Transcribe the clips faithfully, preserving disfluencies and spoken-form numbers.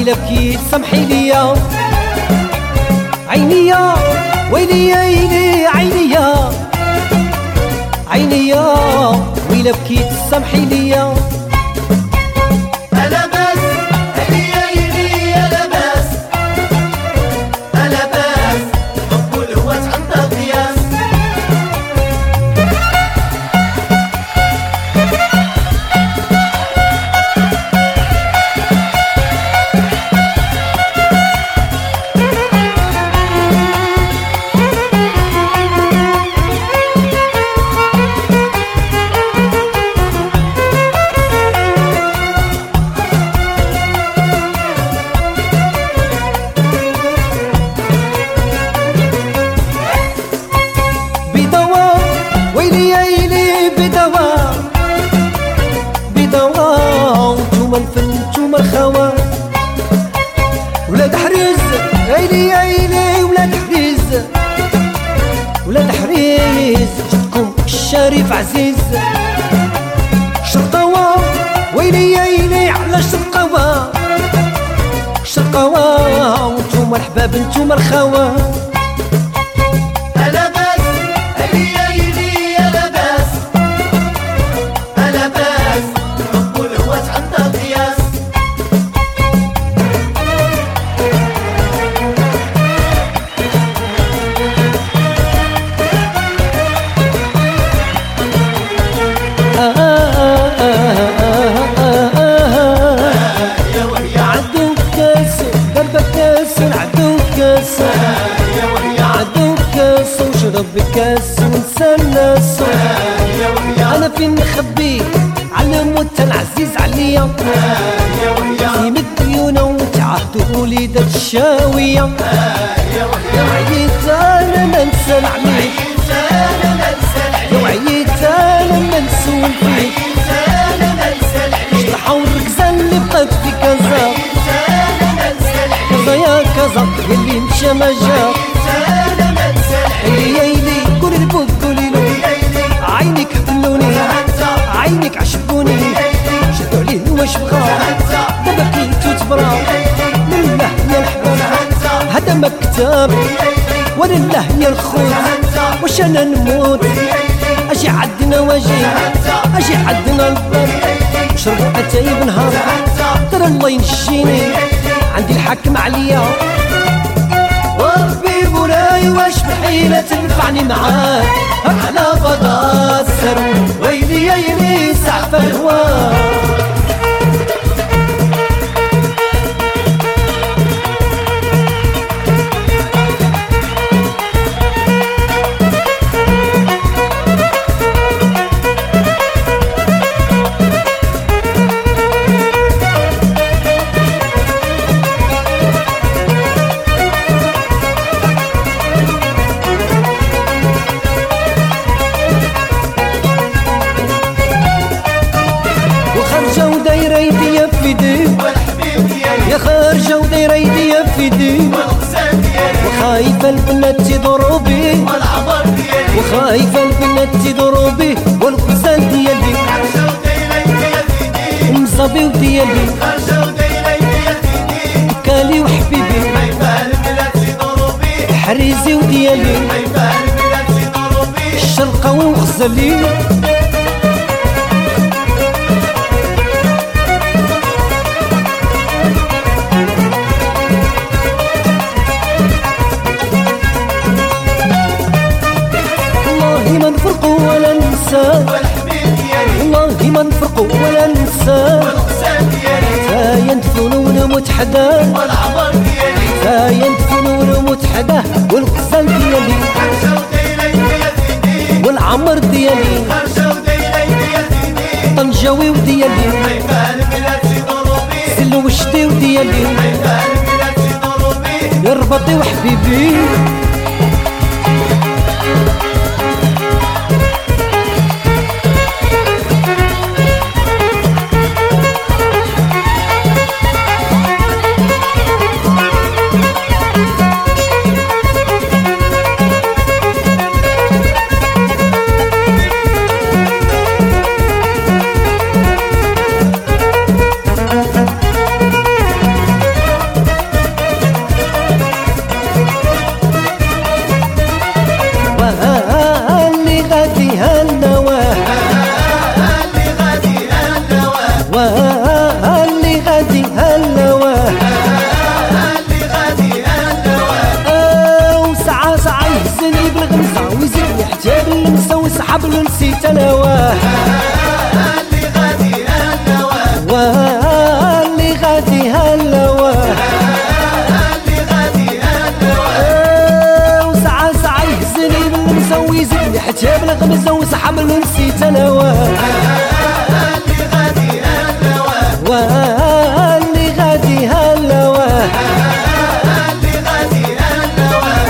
ويلا بكيت سمحي ليا عينيا ويلي يا عيني عينيا عينيا ويلا بكيت سمحي ليا ألا بس عينيا عيني ألا بس ألا بس حب الهوات عندها قياس ويلي يا عيني بدوا بدوا نتوما الفن نتوما الخوا ولاد حريز عيني يا عيني ولاد حريز ولاد حريز جدكم الشريف عزيز شرقاوة ويلي يا عيني على شرقاوة شرقاوة ونتوما الحباب نتوما الخوا شرب بكاس ونسى الناس انا فين نخبي على موت العزيز عليا في مديونه وتعهدوا وليدات الشاويه وعييت انا ما ننسى العميد وعييت انا ما نسول فيك شطحه والركزه اللي بقات في كازا كازا يا كازا يلي مشى ما جا يايلي قولي لبوك قولي له عينك حبلوني عينك عشقوني شدوا عليه واش بغا دابا كيتو تبرا لله يا الحباب هذا ما كتاب ولله يا الخوت واش انا نموت اجي عدنا واجي اجي عدنا الباب شربوا اتاي بنهار ترى الله ينجيني عندي الحاكم عليا وربي مولاي واش بحيلة تنفعني معاك على فضاء السر ويلي يا يلي سعف الهواء يا خارجة ودايرة يديا في يدي وخايفة البنات تيضروا بي وخايفة البنات تيضروا بي والغزال ديالي ومصابي وديالي كالي وحبيبي حريزي وديالي الشرقاوي وغزالي ما نفرقوا ولا ننسى والله ما نفرقوا ولا ننسى تايا ندفنوا ونموت حداه تايا ندفنوا ونموت حداه والغزال ديالي والعمر ديالي طنجاوي وديالي سلو وشدي وديالي يربطي وحبيبي اللي غادي هالواه اللي غادي هالواه وساعة ساعة يهزني بالغمزة ويزيدني حتى باللمسة ويسحب لنسيت الهواه اللي غادي هالواه واللي غادي هالواه اللي غادي هالواه وساعة ساعة يهزني باللمسة ويزيدني حتى بالغمزة ويسحب لنسيت الهواه اللي غادي هالواه واللي غادي هالواه اللي غادي هالواه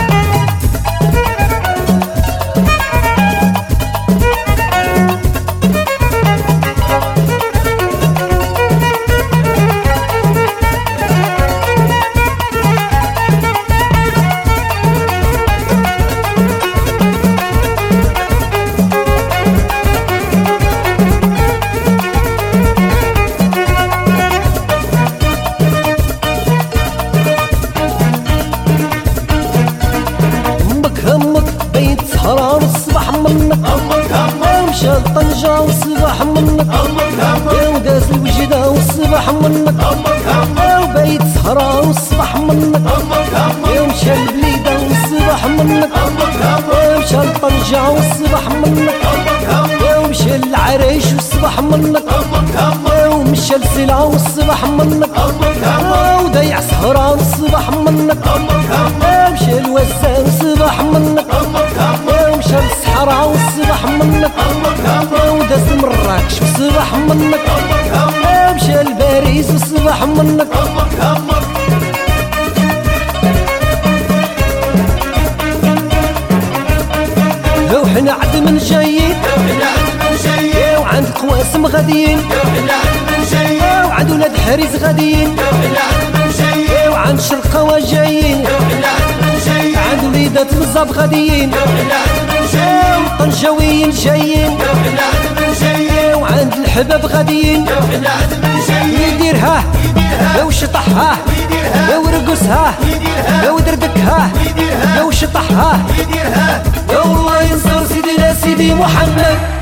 همك بيت سهران الصباح منك همك همك مشى لطنجة والصباح منك همك همك يا وداز الوجدة والصباح منك همك همك وبيت سهران والصباح منك همك همك يا مشى البليدة والصباح منك همك همك يا مشى لطنجة والصباح منك همك همك يا ومشى العريش والصباح منك همك همك يا ومشى لسلعة والصباح منك همك همك يا ودايع سهران الصباح منك همك همك يا مشى الوسام والصباح منك همك همك يا مشى للصحراء والصباح منك همك همك يا وداز لمراكش والصباح منك همك همك يا مشى لباريس والصباح منك همك همك وحنا عد من جايين وحنا عند من جايين وعند القواسم غاديين وحنا عند من جايين وعند ولاد حريز غاديين وحنا عند من جايين وعند شرقاوة جايين وحنا عند من جايين عند وليدات مزاب غاديين وحنا عند من جايين طنجاويين جايين وحنا عند من جايين وعند الحباب غاديين وحنا عند من جايين يديرها يا وشطحها يديرها يا ورقصها يديرها يا ودردكها يديرها يا وشطحها يديرها يا والله ينصر سيدنا سيدي محمد